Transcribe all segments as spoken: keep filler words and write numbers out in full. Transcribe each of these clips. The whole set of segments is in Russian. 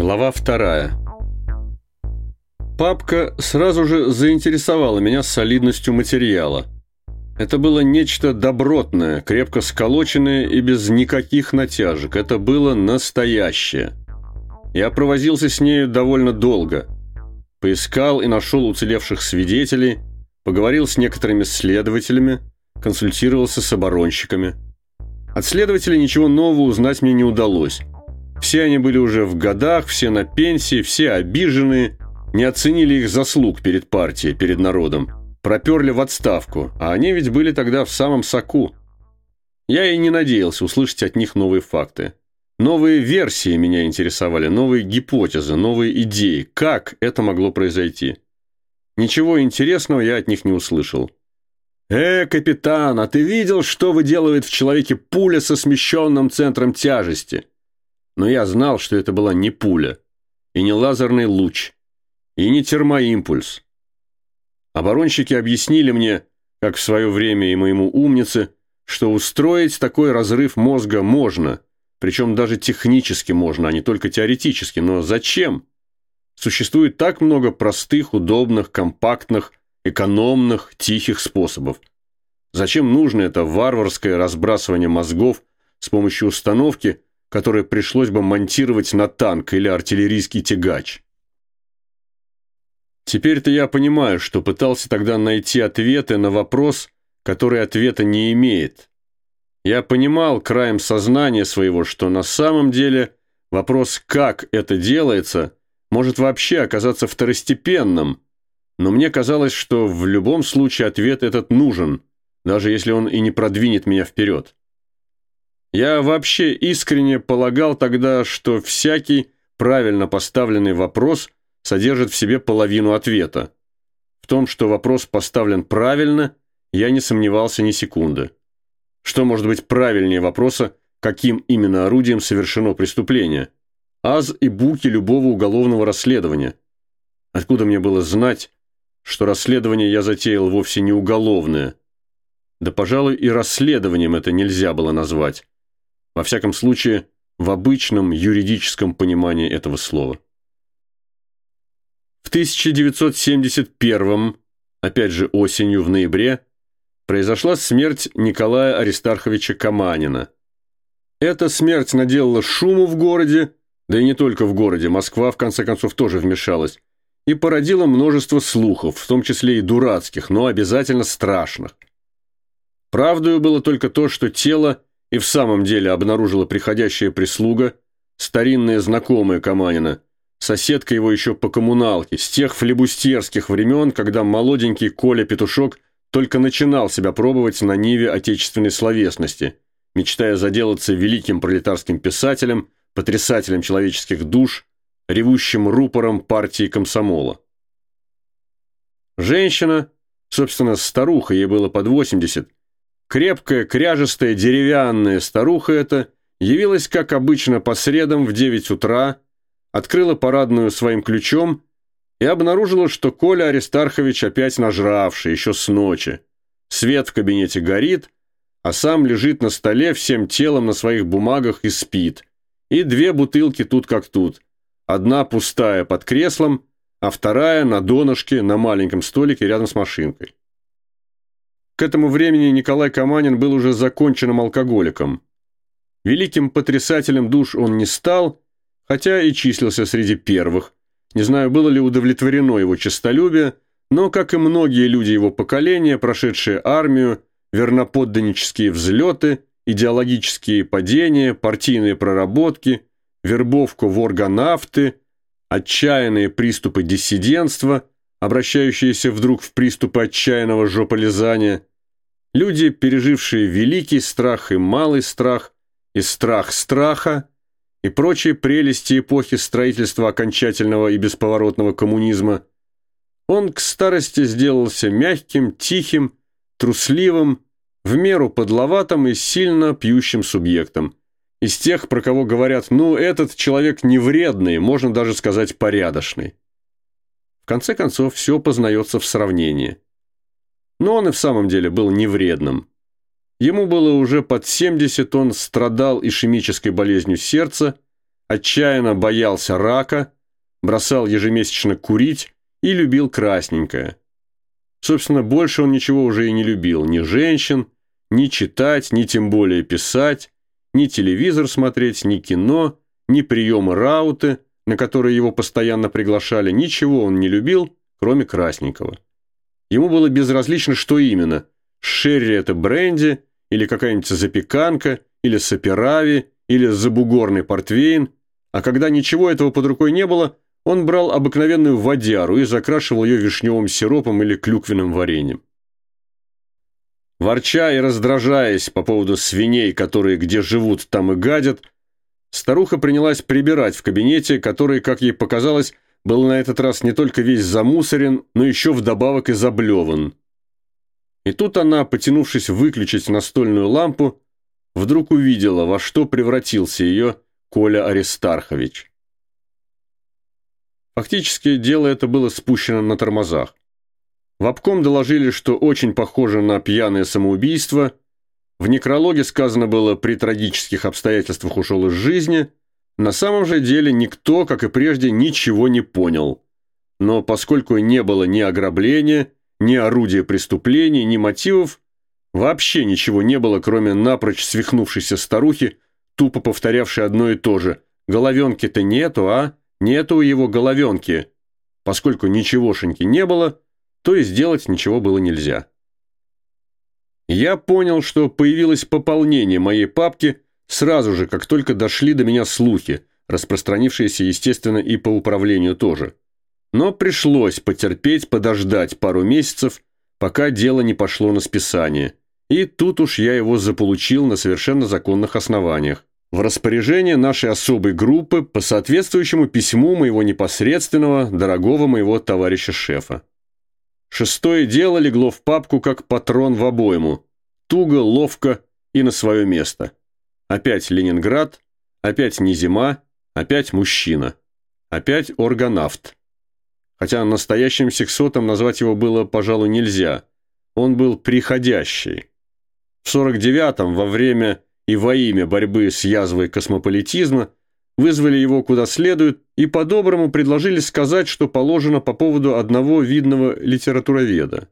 Глава вторая. Папка сразу же заинтересовала меня солидностью материала. Это было нечто добротное, крепко сколоченное и без никаких натяжек. Это было настоящее. Я провозился с нею довольно долго. Поискал и нашел уцелевших свидетелей, поговорил с некоторыми следователями, консультировался с оборонщиками. От следователей ничего нового узнать мне не удалось. Все они были уже в годах, все на пенсии, все обиженные, не оценили их заслуг перед партией, перед народом, проперли в отставку, а они ведь были тогда в самом соку. Я и не надеялся услышать от них новые факты. Новые версии меня интересовали, новые гипотезы, новые идеи, как это могло произойти. Ничего интересного я от них не услышал. «Э, капитан, а ты видел, что выделывает в человеке пуля со смещенным центром тяжести?» Но я знал, что это была не пуля, и не лазерный луч, и не термоимпульс. Оборонщики объяснили мне, как в свое время и моему умнице, что устроить такой разрыв мозга можно, причем даже технически можно, а не только теоретически. Но зачем? Существует так много простых, удобных, компактных, экономных, тихих способов. Зачем нужно это варварское разбрасывание мозгов с помощью установки, которое пришлось бы монтировать на танк или артиллерийский тягач? Теперь-то я понимаю, что пытался тогда найти ответы на вопрос, который ответа не имеет. Я понимал краем сознания своего, что на самом деле вопрос, как это делается, может вообще оказаться второстепенным, но мне казалось, что в любом случае ответ этот нужен, даже если он и не продвинет меня вперед. Я вообще искренне полагал тогда, что всякий правильно поставленный вопрос содержит в себе половину ответа. В том, что вопрос поставлен правильно, я не сомневался ни секунды. Что может быть правильнее вопроса, каким именно орудием совершено преступление? Аз и буки любого уголовного расследования. Откуда мне было знать, что расследование я затеял вовсе не уголовное? Да, пожалуй, и расследованием это нельзя было назвать. Во всяком случае, в обычном юридическом понимании этого слова. В тысяча девятьсот семьдесят первом, опять же осенью в ноябре, произошла смерть Николая Аристарховича Каманина. Эта смерть наделала шуму в городе, да и не только в городе, Москва в конце концов тоже вмешалась, и породила множество слухов, в том числе и дурацких, но обязательно страшных. Правдою было только то, что тело и в самом деле обнаружила приходящая прислуга, старинная знакомая Каманина, соседка его еще по коммуналке, с тех флебустьерских времен, когда молоденький Коля Петушок только начинал себя пробовать на ниве отечественной словесности, мечтая заделаться великим пролетарским писателем, потрясателем человеческих душ, ревущим рупором партии комсомола. Женщина, собственно, старуха, ей было под восемьдесят, крепкая, кряжестая, деревянная старуха эта явилась, как обычно, по средам в девять утра, открыла парадную своим ключом и обнаружила, что Коля Аристархович опять нажравший, еще с ночи. Свет в кабинете горит, а сам лежит на столе всем телом на своих бумагах и спит. И две бутылки тут как тут. Одна пустая под креслом, а вторая на донышке на маленьком столике рядом с машинкой. К этому времени Николай Каманин был уже законченным алкоголиком. Великим потрясателем душ он не стал, хотя и числился среди первых. Не знаю, было ли удовлетворено его честолюбие, но, как и многие люди его поколения, прошедшие армию, верноподданнические взлеты, идеологические падения, партийные проработки, вербовку в органавты, отчаянные приступы диссидентства, обращающиеся вдруг в приступы отчаянного жополизания, люди, пережившие великий страх и малый страх, и страх страха, и прочие прелести эпохи строительства окончательного и бесповоротного коммунизма, он к старости сделался мягким, тихим, трусливым, в меру подловатым и сильно пьющим субъектом. Из тех, про кого говорят, ну, этот человек не вредный, можно даже сказать порядочный. В конце концов, все познается в сравнении. Но он и в самом деле был невредным. Ему было уже под семьдесят, он страдал ишемической болезнью сердца, отчаянно боялся рака, бросал ежемесячно курить и любил красненькое. Собственно, больше он ничего уже и не любил. Ни женщин, ни читать, ни тем более писать, ни телевизор смотреть, ни кино, ни приемы рауты, на которые его постоянно приглашали. Ничего он не любил, кроме красненького. Ему было безразлично, что именно. Шерри это бренди, или какая-нибудь запеканка, или саперави, или забугорный портвейн. А когда ничего этого под рукой не было, он брал обыкновенную водяру и закрашивал ее вишневым сиропом или клюквенным вареньем. Ворча и раздражаясь по поводу свиней, которые где живут, там и гадят, старуха принялась прибирать в кабинете, который, как ей показалось, был на этот раз не только весь замусорен, но еще вдобавок и заблеван. И тут она, потянувшись выключить настольную лампу, вдруг увидела, во что превратился ее Коля Аристархович. Фактически дело это было спущено на тормозах. В обком доложили, что очень похоже на пьяное самоубийство. В некрологе сказано было, при трагических обстоятельствах ушел из жизни. На самом же деле никто, как и прежде, ничего не понял. Но поскольку не было ни ограбления, ни орудия преступления, ни мотивов, вообще ничего не было, кроме напрочь свихнувшейся старухи, тупо повторявшей одно и то же. «Головенки-то нету, а? Нету у его головенки». Поскольку ничегошеньки не было, то и сделать ничего было нельзя. Я понял, что появилось пополнение моей папки сразу же, как только дошли до меня слухи, распространившиеся, естественно, и по управлению тоже. Но пришлось потерпеть, подождать пару месяцев, пока дело не пошло на списание. И тут уж я его заполучил на совершенно законных основаниях. В распоряжение нашей особой группы по соответствующему письму моего непосредственного, дорогого моего товарища-шефа. Шестое дело легло в папку, как патрон в обойму. Туго, ловко и на свое место. Опять Ленинград, опять не зима, опять мужчина. Опять органавт. Хотя настоящим сексотом назвать его было, пожалуй, нельзя. Он был приходящий. В сорок девятом, во время и во имя борьбы с язвой космополитизма, вызвали его куда следует и по-доброму предложили сказать, что положено по поводу одного видного литературоведа.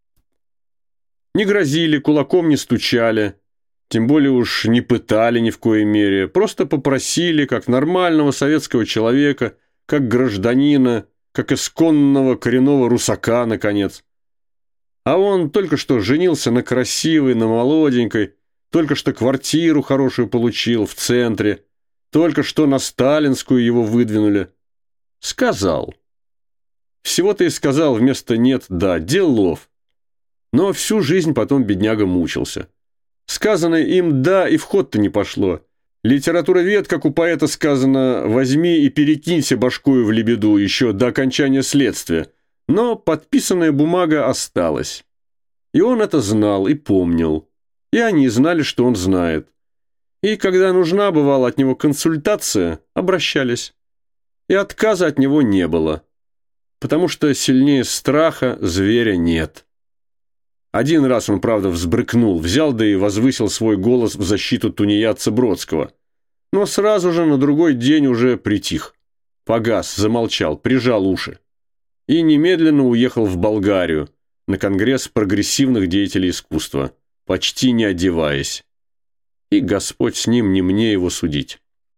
Не грозили, кулаком не стучали, тем более уж не пытали ни в коей мере, просто попросили, как нормального советского человека, как гражданина, как исконного коренного русака, наконец. А он только что женился на красивой, на молоденькой, только что квартиру хорошую получил в центре, только что на сталинскую его выдвинули. Сказал. Всего-то и сказал вместо «нет» «да», делов. Но всю жизнь потом бедняга мучился. Сказанное им «да» и в ход-то не пошло. Литературовед, как у поэта сказано, возьми и перекинься башкою в лебеду еще до окончания следствия. Но подписанная бумага осталась. И он это знал и помнил. И они знали, что он знает. И когда нужна бывала от него консультация, обращались. И отказа от него не было. Потому что сильнее страха зверя нет. Один раз он, правда, взбрыкнул, взял да и возвысил свой голос в защиту тунеядца Бродского. Но сразу же на другой день уже притих. Погас, замолчал, прижал уши. И немедленно уехал в Болгарию, на конгресс прогрессивных деятелей искусства, почти не одеваясь. И Господь с ним, не мне его судить.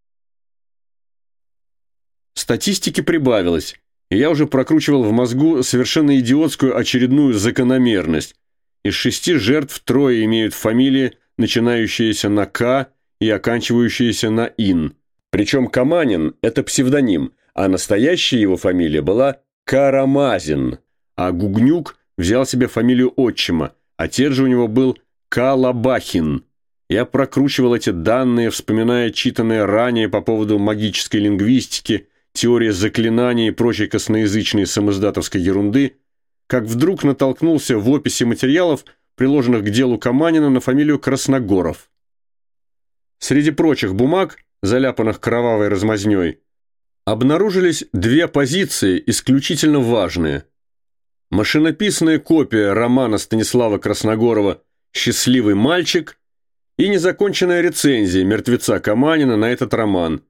Статистики прибавилось, и я уже прокручивал в мозгу совершенно идиотскую очередную закономерность. Из шести жертв трое имеют фамилии, начинающиеся на «К» и оканчивающиеся на «Ин». Причем Каманин – это псевдоним, а настоящая его фамилия была Карамазин, а Гугнюк взял себе фамилию отчима, отец же у него был Калабахин. Я прокручивал эти данные, вспоминая читанное ранее по поводу магической лингвистики, теории заклинаний и прочей косноязычной самоздатовской ерунды, как вдруг натолкнулся в описи материалов, приложенных к делу Каманина, на фамилию Красногоров. Среди прочих бумаг, заляпанных кровавой размазнёй, обнаружились две позиции исключительно важные. Машинописная копия романа Станислава Красногорова «Счастливый мальчик» и незаконченная рецензия мертвеца Каманина на этот роман,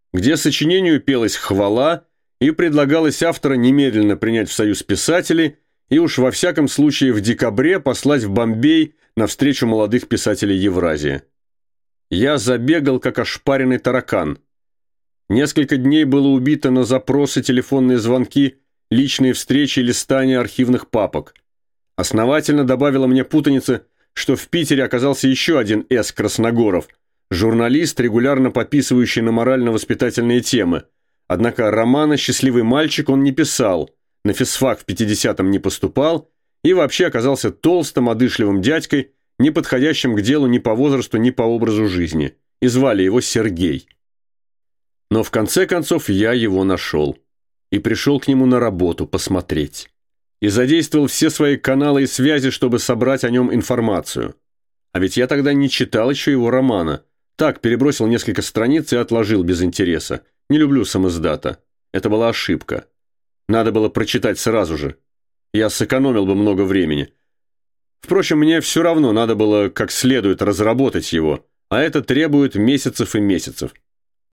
где сочинению пелась хвала и предлагалось автора немедленно принять в союз писателей и уж во всяком случае в декабре послать в Бомбей на встречу молодых писателей Евразии. Я забегал, как ошпаренный таракан. Несколько дней было убито на запросы, телефонные звонки, личные встречи и листания архивных папок. Основательно добавила мне путаница, что в Питере оказался еще один С. Красногоров, журналист, регулярно пописывающий на морально-воспитательные темы. Однако романа «Счастливый мальчик» он не писал, на физфак в пятидесятом не поступал и вообще оказался толстым, одышливым дядькой, не подходящим к делу ни по возрасту, ни по образу жизни. И звали его Сергей. Но в конце концов я его нашел. И пришел к нему на работу посмотреть. И задействовал все свои каналы и связи, чтобы собрать о нем информацию. А ведь я тогда не читал еще его романа. Так, перебросил несколько страниц и отложил без интереса. Не люблю самиздата. Это была ошибка. Надо было прочитать сразу же. Я сэкономил бы много времени. Впрочем, мне все равно надо было как следует разработать его, а это требует месяцев и месяцев.